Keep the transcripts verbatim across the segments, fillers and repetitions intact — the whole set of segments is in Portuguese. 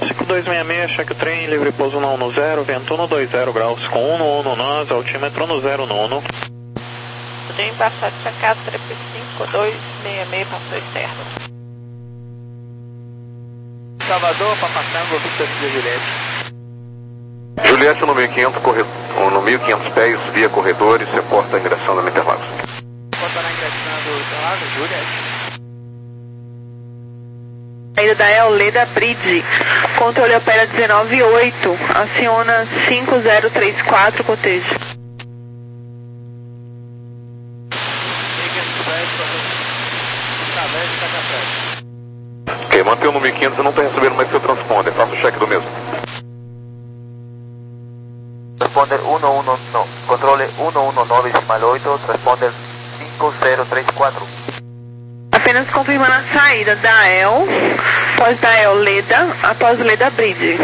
cinco dois seis seis, cheque o trem, livre pouso no um zero, vento um dois zero graus, com um no um nós, altímetro no zero nono. Trem baixado checado, trip cinco dois seis seis, passou externo. Salvador, Papatango, Victor Juliette. Juliette no mil e quinhentos, corre... no mil e quinhentos pés, via corredores, reporta a ingressão da Interlagos. Reporta na ingressão do Interlagos, Juliette. Saída da Eoleda Bridge, controle opera dezenove oito, aciona cinco zero três quatro, cotejo. Ok, mantém no mil e quinhentos e não está recebendo mais seu transponder, faça o cheque do mesmo. Transponder um um, no, controle um um nove decimal oito, transponder cinco zero três quatro. Apenas confirmando a saída da E L, após da E L Leda, após Leda Bridge.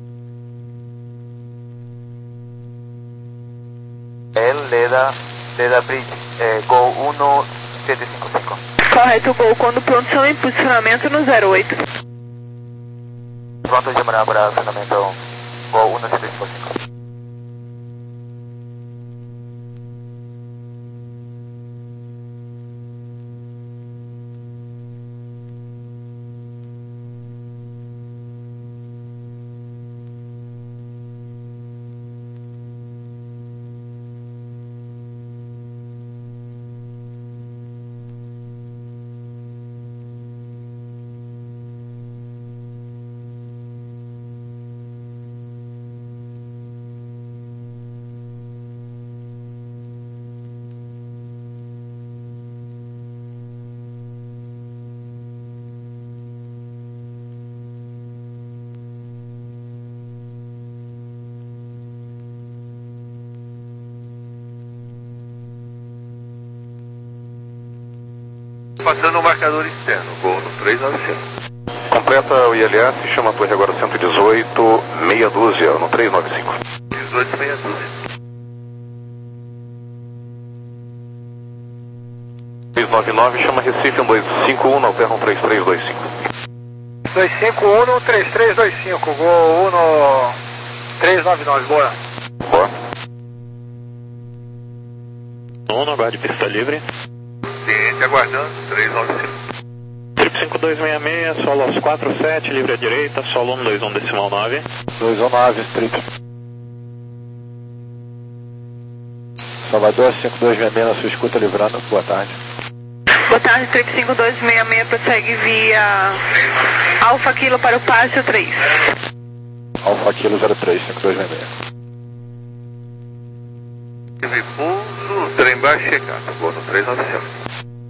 El Leda, Leda Bridge, eh, Gol um sete cinco cinco. Correto, Gol, quando pronto são em posicionamento no zero oito. Pronto, chamará para acionamento Gol um sete cinco cinco. Passando o marcador externo, Gol no três nove cinco. Completa o I L S, chama a torre agora cento e dezoito, meia dúzia, no três nove cinco. dezoito, meia dúzia. três nove nove, chama Recife um dois cinco um, alterna um três três dois cinco. dois cinco um, três três dois cinco, Gol um no três nove nove, boa. Boa. Nono, aguarde pista livre. Cliente aguardando, três nove cinco. Trip cinco dois seis seis, solo aos quatro sete, livre à direita, solo um dois um decimal nove. dois um nove, trip. Salvador, cinco dois seis seis na sua escuta, livrando, boa tarde. Boa tarde, Trip cinco dois seis seis prossegue via Alfa Kilo para o Párcio três. Alfa Kilo zero três, cinco dois seis seis. Livre pouso, trem baixo chegado, Gol no três nove cinco.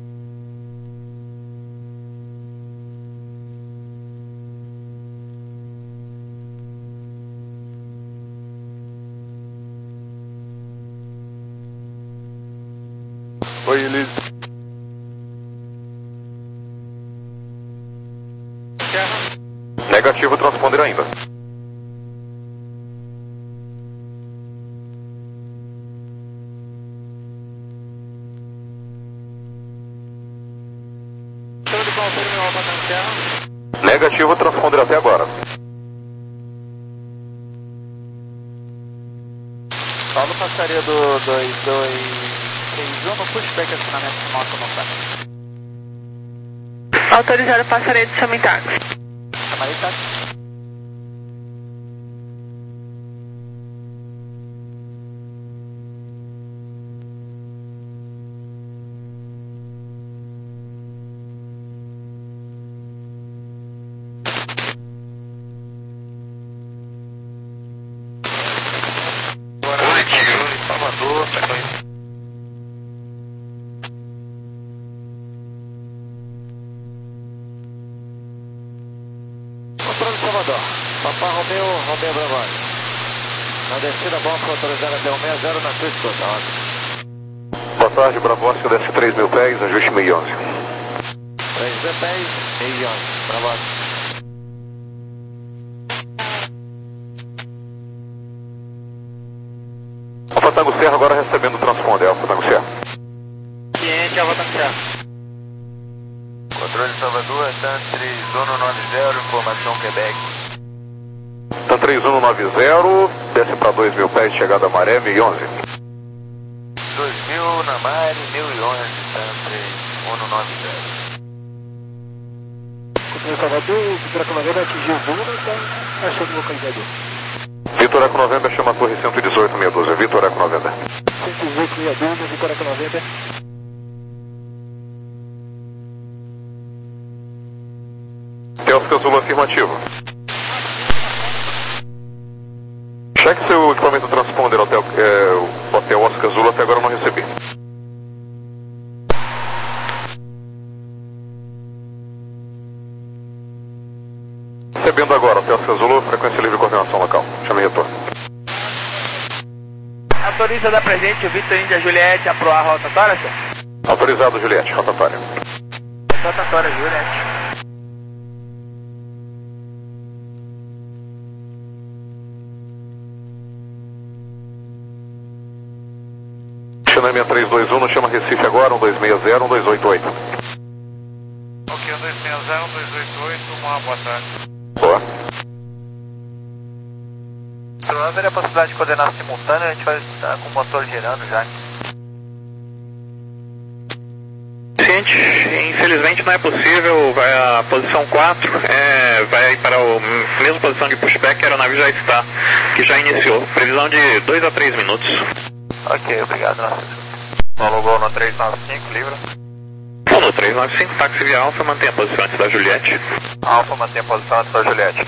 Oi, Elise. Negativo, transponder ainda. Negativo, transponder até agora. Paulo passaria do dois dois seis um no pushback acionamento do nosso motor. Autorizado passaria de Samitax. Chamarei táxi. Salvador, Controle Salvador, Papa Romeu, Romeu Bravani. Na descida, bom, autorizado até um seis zero na sua escuta, ótimo. boa tarde, Bravossi, desce três mil pés, ajuste meio onze. três mil pés, meio onze, Bravossi. Alfa Tango Serra agora recebendo o transponder, Alfa Tango Serra. Cliente, Alfa Tango Serra. Controle Salvador, Tantre, zona nove zero, informação Quebec. três um nove zero, desce para dois mil pés, chegada a Maré, mil e onze. dois mil na Mare, mil e onze, três um nove zero. Continua Salvador, Vitor Eco November atingiu o Buna, está achando localizador. Vitor Eco November chama a torre cento e dezoito, meia dúzia. Vitor Eco November. cento e dezoito, meia dúzia, Vitor Eco November. Oscar Zulu afirmativo. Cheque seu equipamento transponder hotel, é, hotel Oscar Zulu, até agora eu não recebi. Recebendo agora, hotel Oscar Zulu, frequência livre coordenação local. Chame retorno. Autoriza da presente o Vitor Índia Juliette a proar rotatória, senhor? Autorizado, Juliette, rotatória. Rotatória, Juliette. China seis três dois um, não chama Recife agora, um dois seis zero, um dois oito oito. Ok, um dois seis zero, um dois oito oito, uma boa tarde. Boa. Se não haver a possibilidade de coordenar simultânea, a gente vai estar com o motor girando já. Gente, infelizmente não é possível, vai a posição quatro, é, vai para a mesma posição de pushback, a aeronave já está, que já iniciou. Previsão de dois a três minutos. Ok, obrigado. Paulo Gol no três nove cinco, livre. Bom, no três nove cinco, táxi via Alfa, mantém a posição antes da Juliette. Alfa mantém a posição antes da Juliette.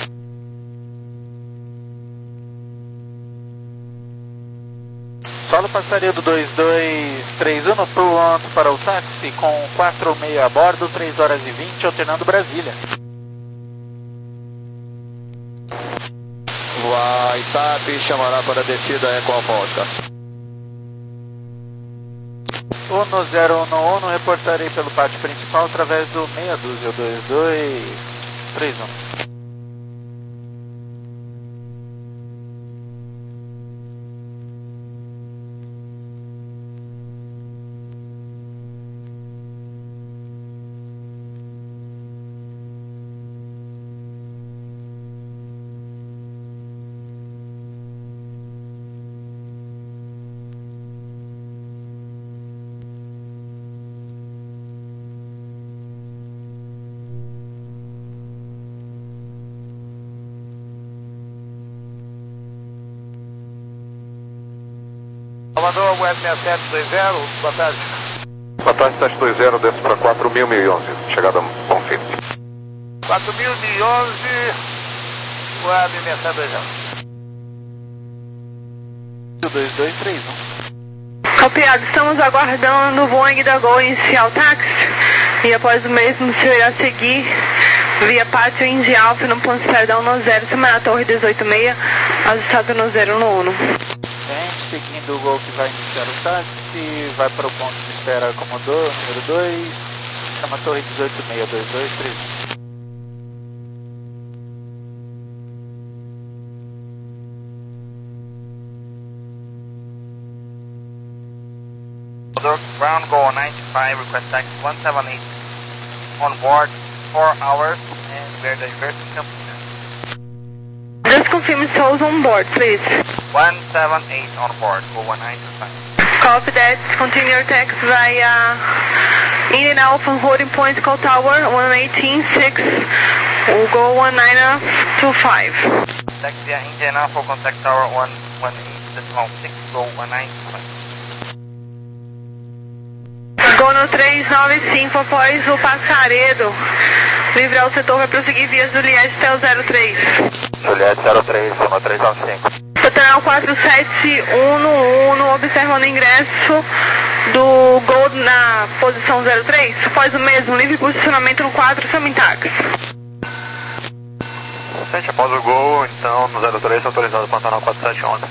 Solo passaria do dois dois três um, pronto para o táxi com quatro seis a bordo, três horas e vinte, alternando Brasília. Vai, T A P chamará para a descida Eco Alfa Oscar. um zero um um, reportarei pelo pátio principal através do meia dúzia dois dois três um. Salvador, Web seis sete dois zero, boa tarde. Boa tarde, sete dois zero, desce para quatro mil, mil e onze, chegada a Bonfim. quatro mil e onze, Web seis sete dois zero. dois dois três um. Copiado, estamos aguardando o Boeing da Gol iniciar o táxi e após o mesmo o senhor irá seguir via Pátio Indy Alfa no ponto de saída um zero, cima na torre dezoito seis, ajustado no zero no um. Seguindo o Gol que vai iniciar o táxi, vai para o ponto de espera Comodoro, número dois, chama a torre dezoito seis dois dois três Salvador, ground goal ninety-five, request taxi one seven eight on board, four hours, and we're diverting company. Just confirm souls on board, please. one seven eight on board, go one nine two five. Copy that. Continue your taxi via Indian Alpha holding point call tower one eighteen six. We'll go one nine two five. Taxi via Indian Alpha, contact tower one one eight six, go one nine two five. Go no três nove cinco após o Passaredo. Livrar o setor vai prosseguir via Juliette até o zero três. Juliette zero três, no três nove cinco. Total quatro sete um um, observando o ingresso do Gol na posição zero três. Faz o mesmo, livre posicionamento no quatro, chama táxi. Sente após o Gol, então no zero três, autorizado para Pantanal quatro sete um.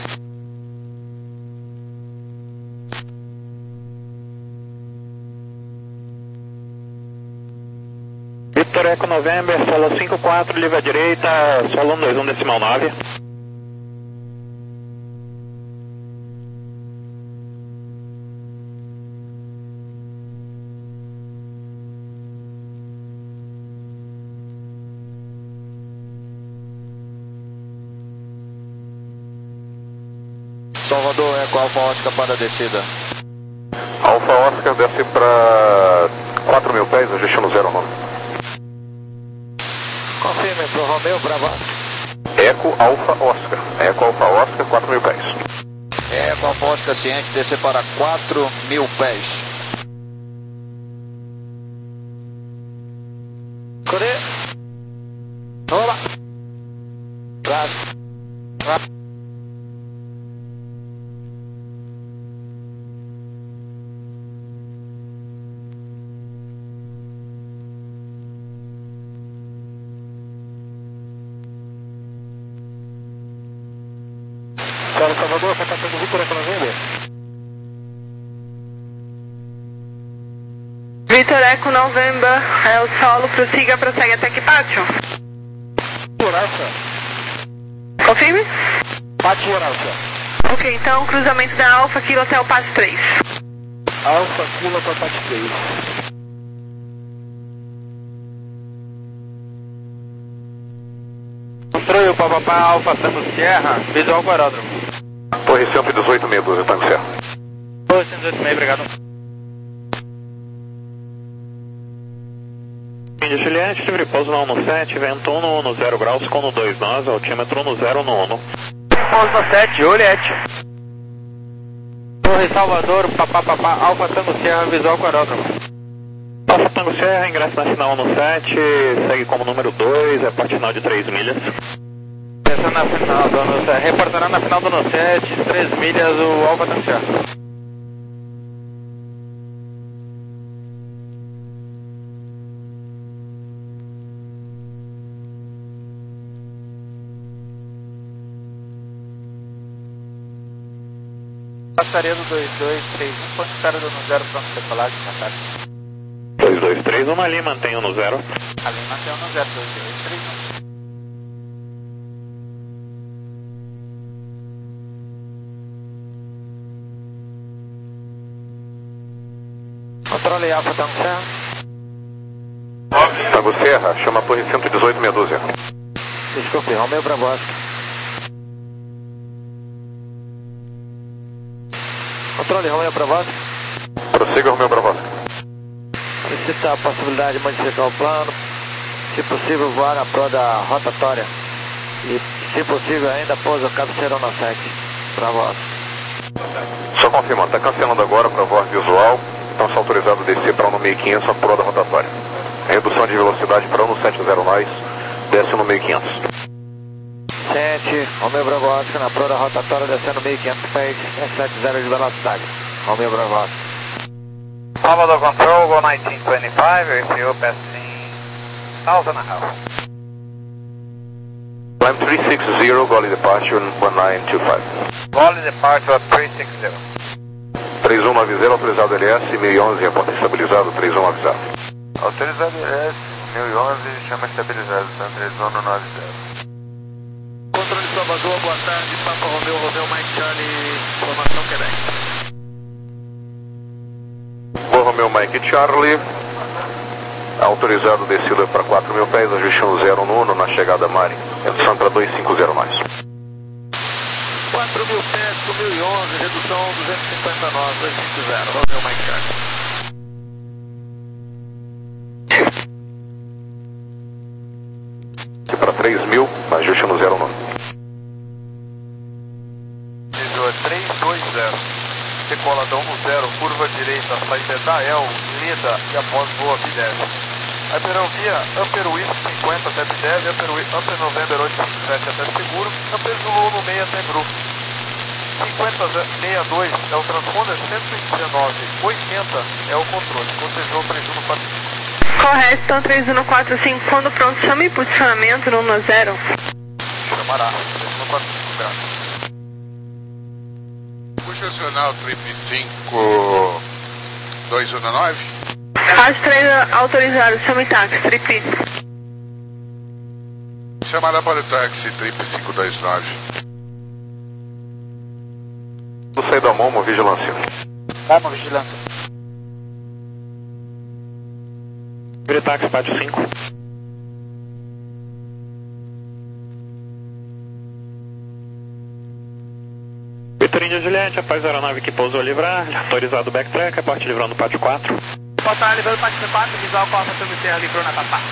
Vitor Eco November, solo cinco quatro, livre à direita, solo um dois um decimal nove. Salvador, Eco Alfa Oscar para a descida. Alfa Oscar desce para quatro mil pés, ajuste zero nove. Confirme para o Romeu, Bravo. Eco Alfa Oscar. Eco Alfa Oscar, quatro mil pés. Eco Alfa Oscar ciente, descer para quatro mil pés. Corê. Olá. Traz. Traz. Salvador, está passando Vitor Eco November. Vitor Eco November, é o solo, prossiga, prossegue até que pátio. Alfa. Confirme? Pátio Alfa. Ok, então cruzamento da Alfa, Kilo até o pátio três. Alfa, Kilo até o pátio três. Controle, Papapá Alfa Tango Sierra, visual para o aeródromo. Torre cento e dezoito, meia dúzia, Tango Serra. Torre cento e dezoito, meia, obrigado. Índia Juliette, livre pouso no um sete, vento um no zero graus, com no dois nós, altímetro no zero no um. Pouso no sete, Juliette. Torre Salvador, Papá Papá Alfa Tango Sierra, visual para o aeródromo. Alfa Tango Sierra, ingresso na final no sete, segue como número dois, é parte final de três milhas. Descendo na final do ano sete, reportará na final do ano sete, três milhas, o Alfa Tango Sierra. Passaria do dois dois três um, ponto de cara do no zero, pronto, decolagem, passagem. dois dois três um ali, mantenha no zero. Ali mantém no zero, dois dois três um. Controle Alfa Tango Serra. Tango Serra, chama a torre cento e dezoito, meia dúzia. Desculpe, Romeu Bravo Oscar. Controle, Romeu Bravo Oscar. Prossiga, Romeu Bravo Oscar. Solicita a possibilidade de modificar o plano, se possível voar na proa da rotatória e, se possível, ainda pousa o cabeceirão na sete. Bravo Oscar. Só confirmando, está cancelando agora para voz visual, então está autorizado a descer para um no mil e quinhentos a proa da rotatória. Redução de velocidade para um no sete zero nós, desce no mil e quinhentos. sete, Romeu Bravo Oscar, na proa da rotatória, descendo mil e quinhentos pés, é sete zero de velocidade. Romeu Bravo Oscar. Salvador Control, go nineteen twenty-five, if you passing thousand and a half. Climb three six zero, Gole departure one nine two five. Gole departure three six zero. três um nove zero, autorizado L S, mil e onze, reporte estabilizado, três um nove zero. Autorizado L S, mil e onze, chama estabilizado, tá? três um nove zero. Controle Salvador, boa tarde, Papa Romeu, Romeu Mike Charlie, informação Quebec. Boa Romeu Mike Charlie, autorizado descida para quatro mil pés, ajuste no zero no uno na chegada Mari, redução para dois cinco zero mais. quatro mil pés com mil e onze, redução duzentos e cinquenta nós, dois cinco zero, Romeu Mike Charlie. E para três mil, ajuste no zero no uno. três dois zero. Decoladão no zero, curva direita, saída da El, Lida e após voa Bidev. Aerovia Upper West cinquenta até Bidev, Upper, Upper November oitocentos e sete até Seguro, Upper Zulu no meio até Bru. cinquenta sessenta e dois é o transponder, cento e dezenove oitenta é o controle, concessão três um quatro cinco. Correto, então três um quatro cinco, quando pronto, chame posicionamento no um zero. Chamará, três um quatro cinco graus. Nacional triplo cinco dois um nove. As três autorizadas, chame táxi, triplo. Chamada para o táxi triplo cinco dois nove. Do sair da Momo, vigilância. Momo, vigilância. Vire táxi, pátio cinco. Vitor Índia sete, após a aeronave que pousou livrar, autorizado o backtrack, reporte livrando o pátio quatro. Reportar livrando o pátio quatro, visual com Alfa Tango Sierra, livrou na Papá.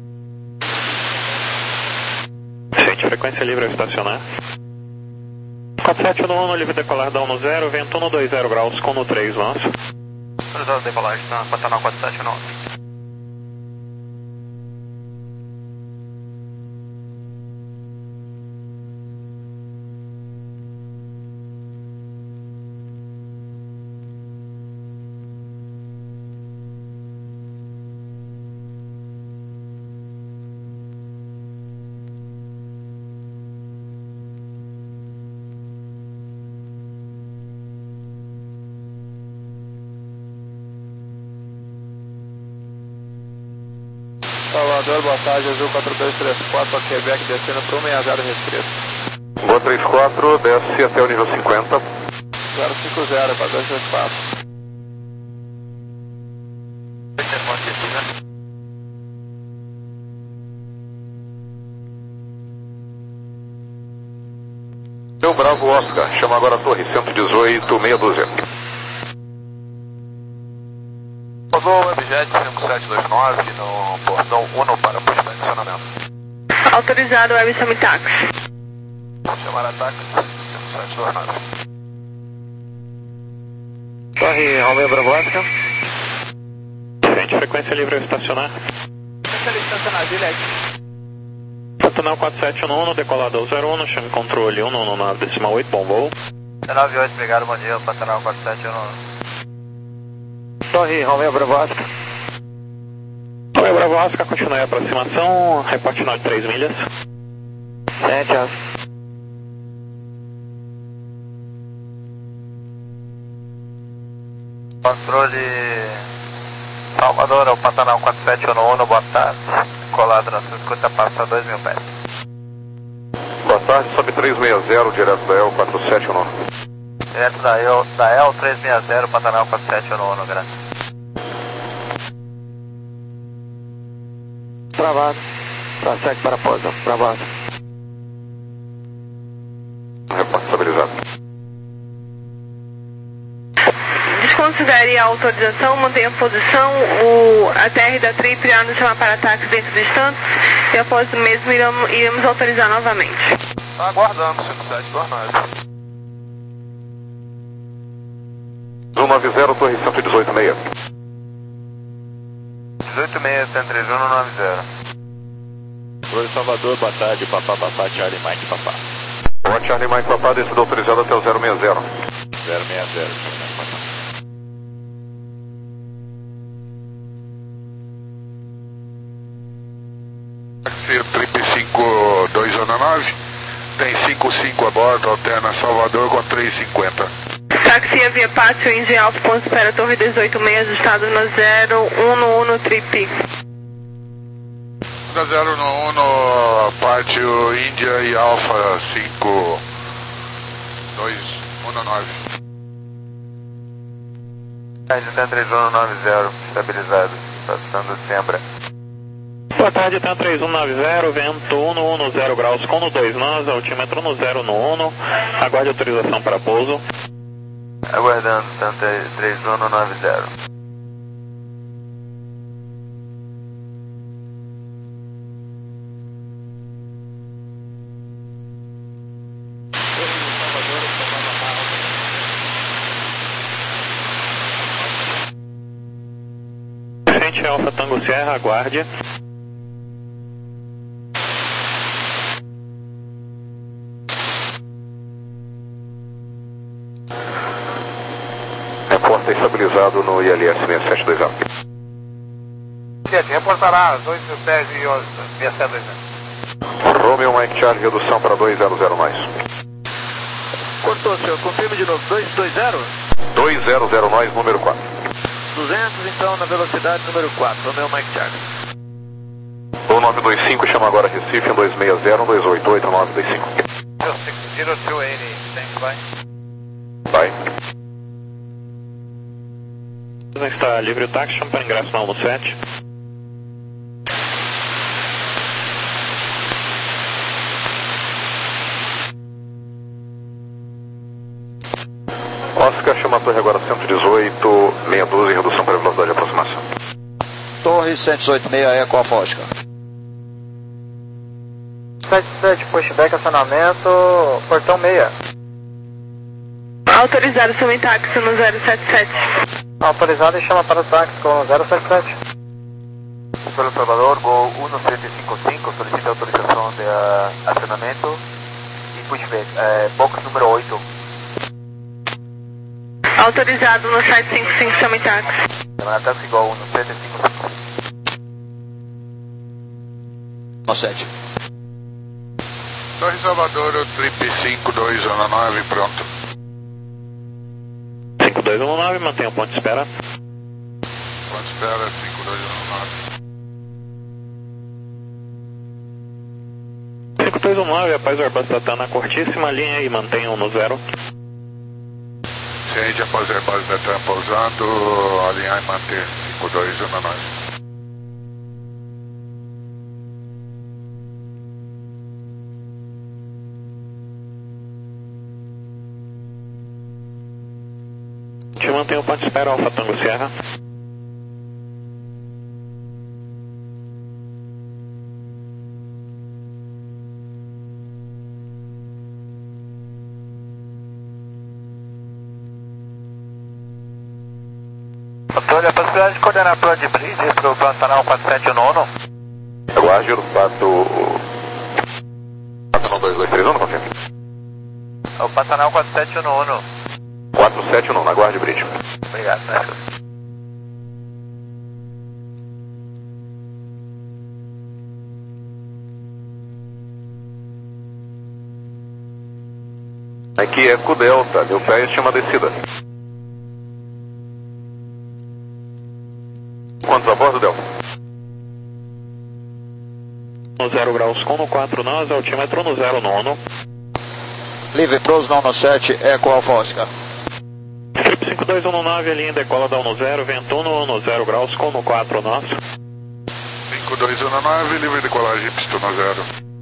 Gente, frequência livre ao estacionar. quatro sete um um, livre decolar da um no zero, vento um dois zero graus, com no três, nosso. Autorizado decolagem na Pantanal quatro sete um um. Salvador, boa tarde, Azul quatro dois três quatro, para Quebec, descendo para um seis zero restrito. Boa trinta e quatro, desce até o nível cinquenta. zero cinco zero, para dois três quatro. Meu Bravo Oscar, chama agora a torre, cento e dezoito, meia dúzia. Pousou o Webjet cinco sete dois nove no portão um para puxar adicionamento. Autorizado Web Summit Taxi. Vou chamar a táxi cinco sete dois nove. Torre Romeo Bravo Oscar. Gente, frequência livre ao estacionar. Frequência livre ao estacionar, Juliette. Pantanal quatro sete um um, decolado ao zero um, chame controle um nove nove decimal oito, bom voo. nove oito, obrigado, bom dia, Pantanal quatro sete um um. Torre Romeo Bravo Oscar. Romeo Bravo Oscar, continue a aproximação, reporte final de três milhas. Sete, ó. Controle Salvador, é o Pantanal quatro sete um um, boa tarde. Colado na sua escuta, passa dois mil pés. Boa tarde, sobe trezentos e sessenta, direto da E L quatro sete um um. Direto da E L, da E L trezentos e sessenta, Pantanal quatro sete um um, grande. Travado. Prossegue para pouso. Travado. Reporte estabilizado. Desconsidere a autorização, mantenha a posição, o, a T R da trip irá nos chamar para ataques dentro do instante e após o mesmo iremos, iremos autorizar novamente. Tá aguardando, cinco sete dois nove. um nove zero, torre cento e dezoito, meia. dezoito seis, cento e três um, nove zero. Oi, Salvador, boa tarde, papá, papá, Charlie Mike, papá. Boa, Charlie Mike, papá, descida autorizada até o zero seis zero. zero seis zero, papá. Táxi triplo cinco dois um nove, tem cinco cinco a bordo, alterna Salvador com três cinquenta. Taxia via Pátio, Índia Alfa, ponto espera, torre dezoito seis, ajustado no zero um no um no trip. zero um no pátio Índia e Alfa cinco dois um nove. Índia três um nove zero, estabilizado, passando Sembra. Boa tarde, T A três um nove zero, vento um no um no zero graus, com no dois nós, altímetro no zero no um, aguarde autorização para pouso. Aguardando, Santa três um nove zero. Frente Alfa Tango Sierra, aguarde. Reporta estabilizado no I L S seis sete dois zero. Reportará dois mil pés e seis sete dois zero. Romeo Mike Charlie, redução para dois zero zero mais. Cortou, senhor. Confirme de novo. dois dois zero? dois zero zero mais, número quatro. duzentos, então, na velocidade número quatro. Romeo Mike Charlie. um nove dois cinco, chama agora Recife, um dois seis zero, um dois oito oito, nove dois cinco. zero dois oito, thanks, bye. Vai. Está livre o táxi, chama para ingresso na um sete. chama a torre agora cento e dezoito, meia dúzia, redução para velocidade de aproximação. Torre cento e dezoito, meia Eco Alfa Oscar. sete sete, pushback, acionamento, portão meia. Autorizado, chama táxi no zero sete sete. Autorizado e chama para o táxi com zero sete sete. Pelo Salvador, Gol um sete cinco cinco, solicita autorização de uh, acionamento e pushback, uh, box número oito. Autorizado no sete cinco cinco, chama táxi. Semana táxi Gol um sete cinco cinco. No sete. Torre Salvador, trip cinco dois um nove, pronto. cinco dois um nove, mantenha o ponto de espera. Ponto de espera, cinco dois um nove. cinco dois um nove, após o Airbus está na curtíssima linha e mantenham no zero. Ciente após Airbus Betan pousando, alinhar e manter cinco dois um nove. Te mantém o ponto de espera, Alfa Tango Sierra. Antônio, a possibilidade de coordenar para o de bridge para o Pantanal quatro sete nove? Aguarde o quatro... quatro dois dois três um, não confirma? O Pantanal quatro sete nove. quatro sete nove, aguarde bridge. Obrigado, né? Aqui é Eco Delta, meu pé chama descida. Quantos a bordo, Delta? No zero graus com no quatro nós, altímetro no zero nono. Livre Pros não no sete, Eco Alfa Oscar. Strip cinco dois um nove, linha decola da um no zero, vento no no zero graus com no quatro nós. cinco dois um nove, livre decolagem, pistão no zero.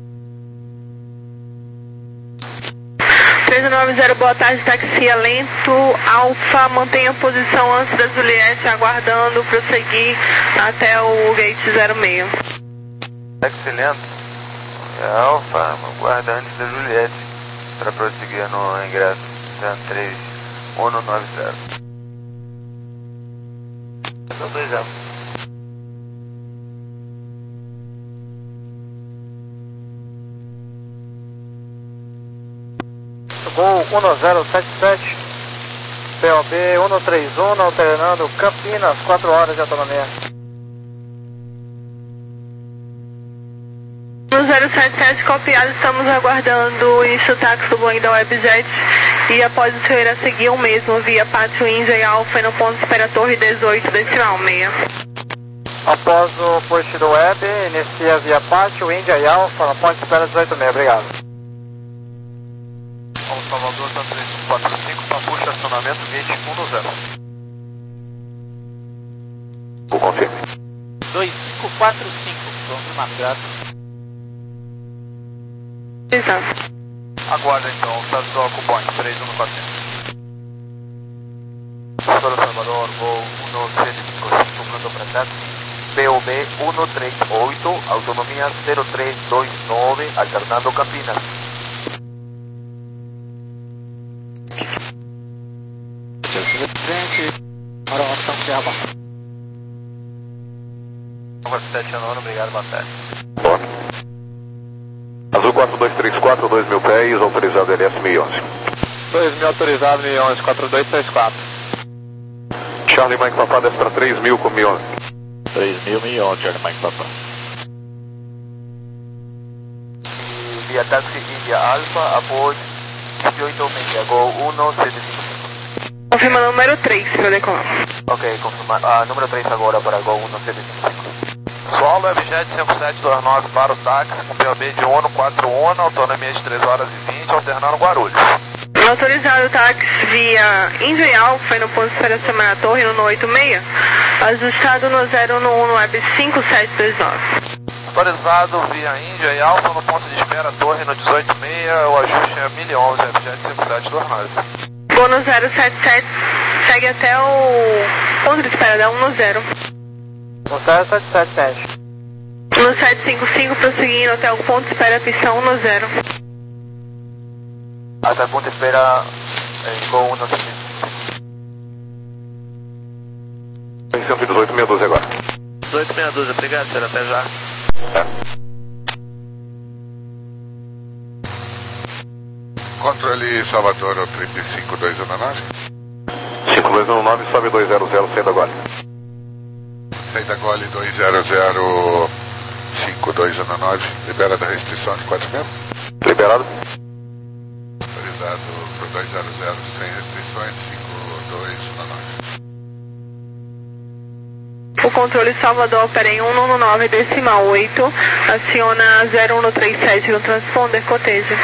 três nove zero, boa tarde, taxia lento, Alfa, mantenha a posição antes da Juliette, aguardando prosseguir até o gate zero seis. Taxi lento, é Alfa, aguarda antes da Juliette para prosseguir no ingresso três um nove zero. São dois anos. Gol um zero sete sete, P O B um três um, alternando Campinas, quatro horas de autonomia. No zero sete sete, copiado, estamos aguardando o início do táxi do Boeing da Webjet e após o senhor a seguir o mesmo via Pátio Índia e Alfa no ponto de espera Torre dezoito, decimal seis. Após o push do Web, inicia via Pátio Índia e Alfa no ponto de espera dezoito seis, obrigado. Vamos Salvador, São três quatro cinco, para puxa acionamento, gate um no zero. O confirme. dois cinco quatro cinco, confirmado, graças. Exato. Aguarda então, o status do Alco Point, três um quatro cinco. Pelo Salvador, Gol um sete cinco cinco, pronto para táxi. P O B um três oito, autonomia zero três dois nove, alternando Campinas. Frente, para o Alfa Serra. quatro sete nove, obrigado, boa tarde. Boa. Azul quatro dois três quatro, dois mil pés, autorizado L S mil e onze. dois mil autorizado, mil e onze, quatro dois três quatro. Charlie Mike Papá desce para três mil com mil e onze. três mil, mil e onze, Charlie Mike Papa. E via táxi India Alfa, após dezoito seis, Gol um sete cinco cinco. Confirma número três para decolar. Ok, confirmado. Ah, número três agora para Gol um sete cinco cinco. Solo Webjet cinco sete dois nove para o táxi, com P O B de um quatro um, autonomia de três horas e vinte, alternando Guarulhos. Autorizado o táxi via Índia e Alfa no ponto de espera Semana Torre no oito seis, ajustado no zero um Web cinco sete dois nove. Autorizado via Índia e Alfa no ponto de espera Torre no dezoito seis, o ajuste é mil e onze, Webjet cinco sete dois nove. Gol no zero sete sete, segue até o ponto de espera da um no zero. No zero sete sete, teste. No sete cinco cinco, prosseguindo até o ponto de espera, pistão um no zero. Até o ponto de espera, em Gol um no zero. Em cento e dezoito, meia dúzia agora. dezoito meia dúzia, obrigado, senhor, até já. É. Controle Salvador, trinta e cinco, dois um nove. cinco dois um nove, sobe dois zero zero, saída Gole. Saída Gole dois zero zero cinco dois um nove, libera da restrição de quatro mil. Liberado. Autorizado por dois zero zero, sem restrições, cinco dois um nove. O controle Salvador opera em cento e nove decimal oito, aciona zero um três sete no transponder, coteja.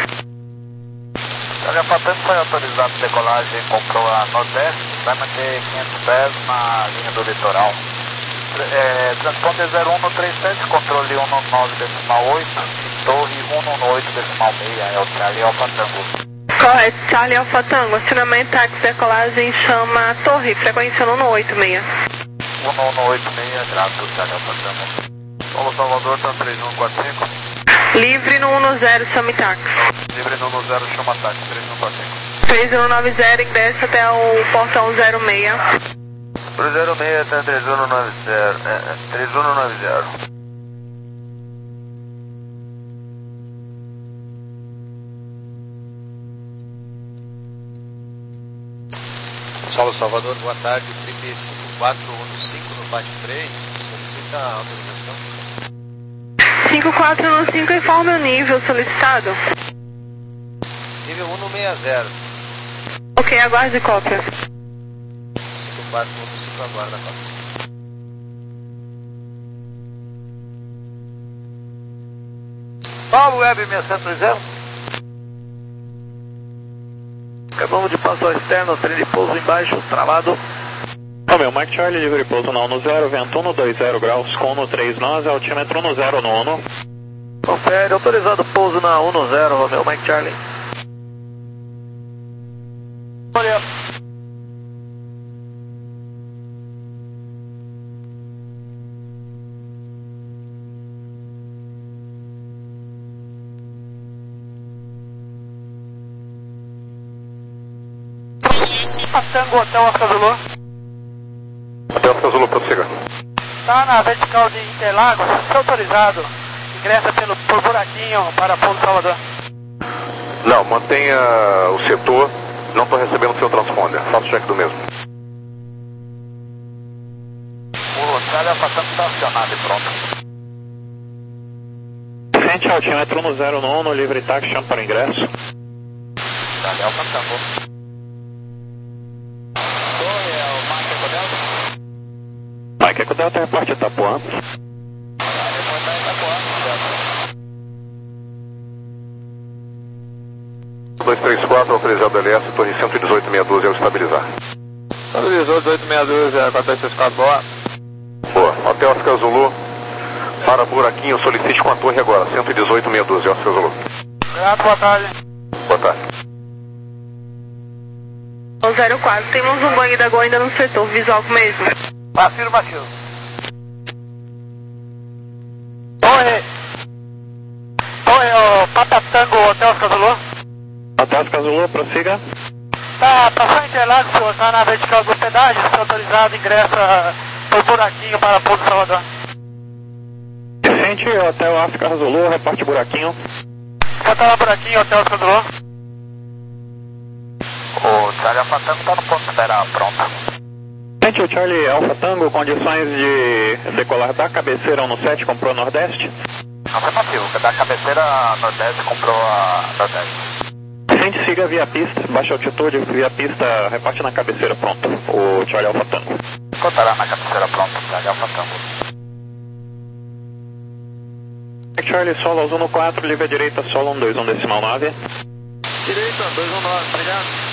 A Patango foi autorizado a decolagem, comprou a Nordeste, vai manter quinhentos pés na linha do litoral. É, transponder zero um três sete, controle cento e nove decimal oito, torre cento e oito decimal seis, é o Charlie Alfa Tango. Correto, Charlie Alfa Tango, acionamento táxi, decolagem, chama torre, frequência cento e oito seis. cento e oito seis, grato, Charlie Alfa Tango. Paulo Salvador, tá três um quatro cinco. Livre no um zero, chame táxi. Livre no um zero, chama táxi, três um quatro cinco. três um nove zero, ingresso até o portão zero seis. Pro zero seis até três um nove zero, é, três um nove zero. Saulo Salvador, boa tarde, trinta e cinco quatro um cinco no Bate três, solicita a autorização. cinco quatro um cinco, informe o nível solicitado. Nível um seis zero. Ok, aguarde cópia. cinco quatro um cinco, aguarda a cópia. Paulo Web seiscentos e zero. Acabamos de passar externo, trem de pouso embaixo, travado. Ô meu, Mike Charlie, livre pouso na um zero, vento um dois zero graus, com no três nove, altímetro um zero nono. Confere, autorizado pouso na um zero, Romeu, Mike Charlie. Olha. Patango, Hotel Oscar Zulu. Hotel Oscar Zulu, prossiga. Está na vertical de Interlagos, se autorizado, ingressa pelo, por buraquinho para Pouso Salvador. Não, mantenha o setor, não estou recebendo seu transponder, faça o check do mesmo. O Charlie Alfa Tango está acionado e pronto. Frente altímetro um zero nono, livre táxi, chama para ingresso. Charlie Alfa Tango. Mike Eco Delta, reparte Itapuã. dois três quatro, autorizado L S, torre cento e dezoito, meia dúzia, ao estabilizar. cento e dezoito, dezoito meia dúzia, quatro seis quatro, boa. Boa, Hotel Oscar Zulu, para buraquinho, solicite com a torre agora, cento e dezoito, meia dúzia, Oscar Zulu. Grato, boa tarde. Boa tarde. O zero quatro, temos um banho da Gol ainda no setor, visual mesmo. Afirmativo. Torre. Torre, o Papa Tango, Hotel Oscar Zulu. Hotel Oscar Zulu, prossiga. Tá, passou Interlagos, senhor, tá na vertical do pedágio, se autorizado, ingressa por buraquinho para Pouso Salvador. Frente Hotel Oscar Zulu, reparte buraquinho. Bota lá buraquinho, Hotel Oscar Zulu. O Charlie Alfa Tango está no ponto de espera pronto. Frente o Charlie Alfa Tango, condições de decolar da cabeceira um no sete, comprou Nordeste. Afirmativo, da cabeceira Nordeste comprou a Nordeste. Frente siga via pista, baixa altitude, via pista, reparte na cabeceira, pronto. O Charlie Alfa Tango. Contará na cabeceira pronto, Charlie Alfa Tango. Charlie, solo uno quatro, livre à direita, solo um dois um decimal nove. Direita, dois um nove, obrigado.